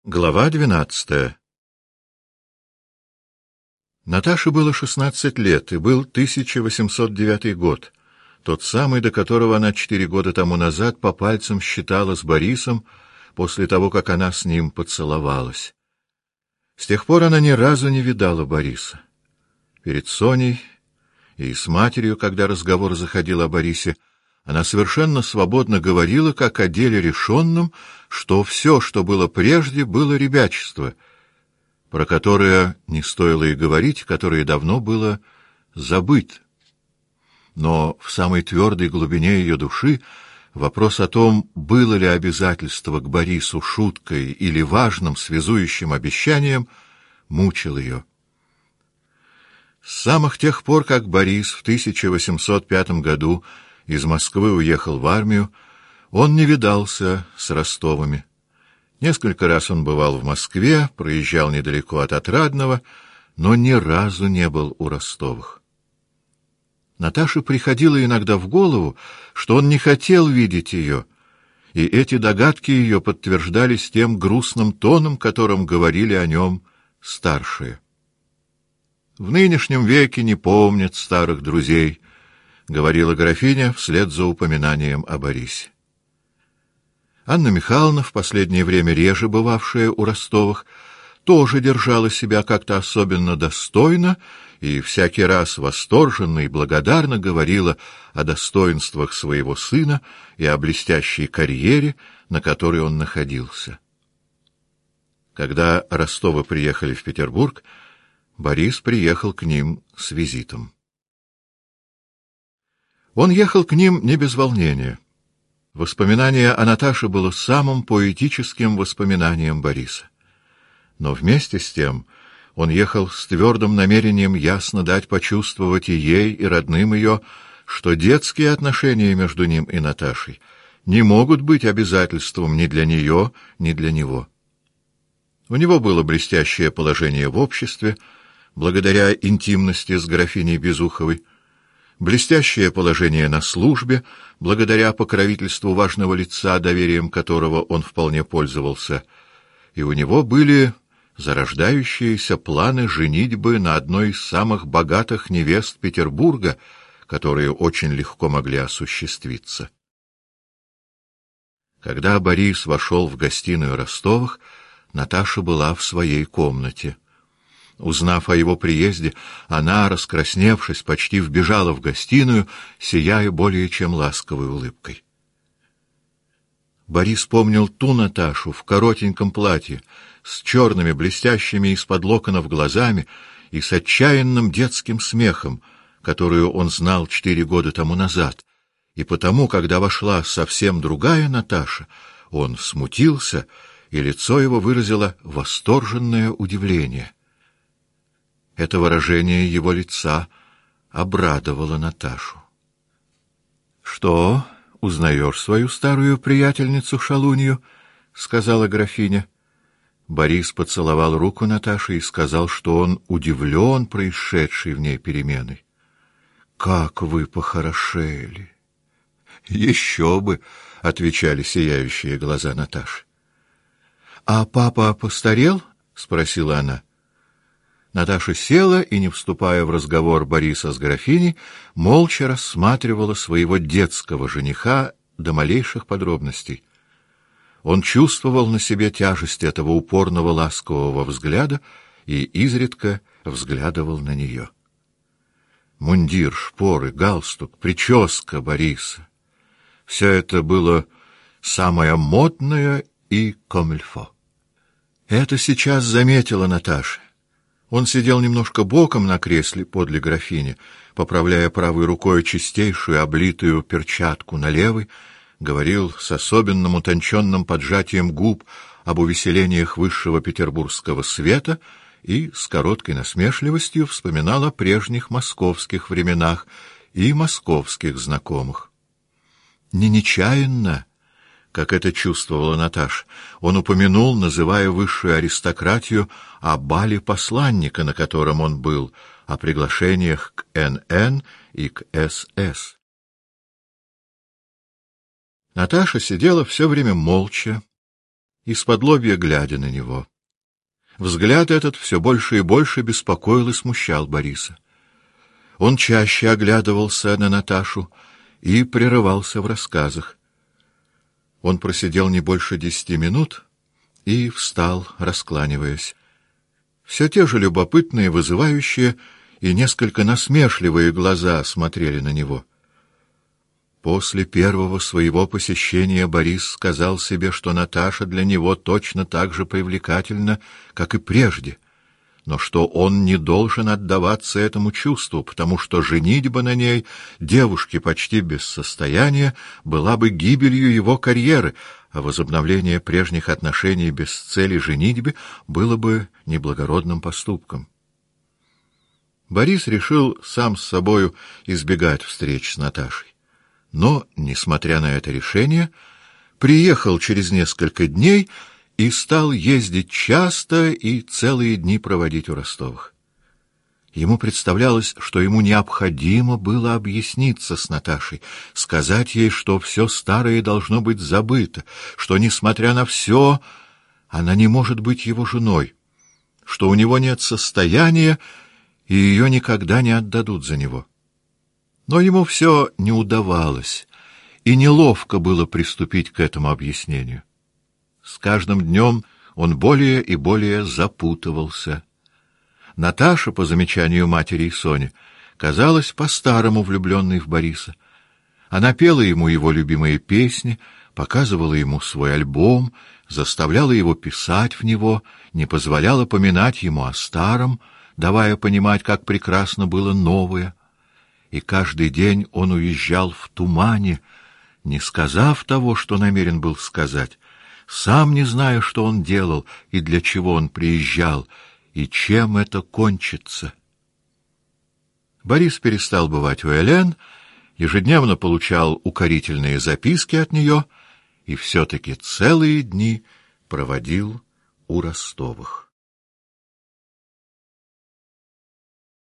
Глава 12. Наташе было 16 лет, и был 1809 год, тот самый, до которого она 4 года тому назад по пальцам считала с Борисом после того, как она с ним поцеловалась. С тех пор она ни разу не видала Бориса. Перед Соней и с матерью, когда разговор заходил о Борисе, она совершенно свободно говорила, как о деле решенном, что все, что было прежде, было ребячество, про которое не стоило и говорить, которое давно было забыто. Но в самой твердой глубине ее души вопрос о том, было ли обязательство к Борису шуткой или важным связующим обещанием, мучил ее. С самых тех пор, как Борис в 1805 году из Москвы уехал в армию, он не видался с Ростовыми. Несколько раз он бывал в Москве, проезжал недалеко от Отрадного, но ни разу не был у Ростовых. Наташе приходило иногда в голову, что он не хотел видеть ее, и эти догадки ее подтверждались тем грустным тоном, которым говорили о нем старшие. «В нынешнем веке не помнят старых друзей», — говорила графиня вслед за упоминанием о Борисе. Анна Михайловна, в последнее время реже бывавшая у Ростовых, тоже держала себя как-то особенно достойно и всякий раз восторженно и благодарно говорила о достоинствах своего сына и о блестящей карьере, на которой он находился. Когда Ростовы приехали в Петербург, Борис приехал к ним с визитом. Он ехал к ним не без волнения. Воспоминание о Наташе было самым поэтическим воспоминанием Бориса. Но вместе с тем он ехал с твердым намерением ясно дать почувствовать и ей, и родным ее, что детские отношения между ним и Наташей не могут быть обязательством ни для нее, ни для него. У него было блестящее положение в обществе, благодаря интимности с графиней Безуховой, блестящее положение на службе, благодаря покровительству важного лица, доверием которого он вполне пользовался, и у него были зарождающиеся планы женитьбы на одной из самых богатых невест Петербурга, которые очень легко могли осуществиться. Когда Борис вошел в гостиную Ростовых, Наташа была в своей комнате. Узнав о его приезде, она, раскрасневшись, почти вбежала в гостиную, сияя более чем ласковой улыбкой. Борис помнил ту Наташу в коротеньком платье, с черными блестящими из-под локонов глазами и с отчаянным детским смехом, которую он знал 4 года тому назад, и потому, когда вошла совсем другая Наташа, он смутился, и лицо его выразило восторженное удивление. Это выражение его лица обрадовало Наташу. — Что, узнаешь свою старую приятельницу Шалунью? — сказала графиня. Борис поцеловал руку Наташи и сказал, что он удивлен происшедшей в ней переменой. — Как вы похорошели! — Еще бы! — отвечали сияющие глаза Наташи. — А папа постарел? — спросила она. Наташа села и, не вступая в разговор Бориса с графиней, молча рассматривала своего детского жениха до малейших подробностей. Он чувствовал на себе тяжесть этого упорного ласкового взгляда и изредка взглядывал на нее. Мундир, шпоры, галстук, прическа Бориса — все это было самое модное и комильфо. Это сейчас заметила Наташа. Он сидел немножко боком на кресле подле графини, поправляя правой рукой чистейшую облитую перчатку на левой, говорил с особенным утонченным поджатием губ об увеселениях высшего петербургского света и с короткой насмешливостью вспоминал о прежних московских временах и московских знакомых. Не нечаянно, как это чувствовала Наташа, он упомянул, называя высшую аристократию, о бале посланника, на котором он был, о приглашениях к НН и к СС. Наташа сидела все время молча, исподлобья глядя на него. Взгляд этот все больше и больше беспокоил и смущал Бориса. Он чаще оглядывался на Наташу и прерывался в рассказах. Он просидел не больше 10 минут и встал, раскланиваясь. Все те же любопытные, вызывающие и несколько насмешливые глаза смотрели на него. После первого своего посещения Борис сказал себе, что Наташа для него точно так же привлекательна, как и прежде, но что он не должен отдаваться этому чувству, потому что женитьба на ней, девушке почти без состояния, была бы гибелью его карьеры, а возобновление прежних отношений без цели женитьбы было бы неблагородным поступком. Борис решил сам с собою избегать встреч с Наташей. Но, несмотря на это решение, приехал через несколько дней и стал ездить часто и целые дни проводить у Ростовых. Ему представлялось, что ему необходимо было объясниться с Наташей, сказать ей, что все старое должно быть забыто, что, несмотря на все, она не может быть его женой, что у него нет состояния, и ее никогда не отдадут за него. Но ему все не удавалось, и неловко было приступить к этому объяснению. С каждым днем он более и более запутывался. Наташа, по замечанию матери и Сони, казалась по-старому влюбленной в Бориса. Она пела ему его любимые песни, показывала ему свой альбом, заставляла его писать в него, не позволяла поминать ему о старом, давая понимать, как прекрасно было новое. И каждый день он уезжал в тумане, не сказав того, что намерен был сказать, сам не зная, что он делал и для чего он приезжал, и чем это кончится. Борис перестал бывать у Элен, ежедневно получал укорительные записки от нее и все-таки целые дни проводил у Ростовых.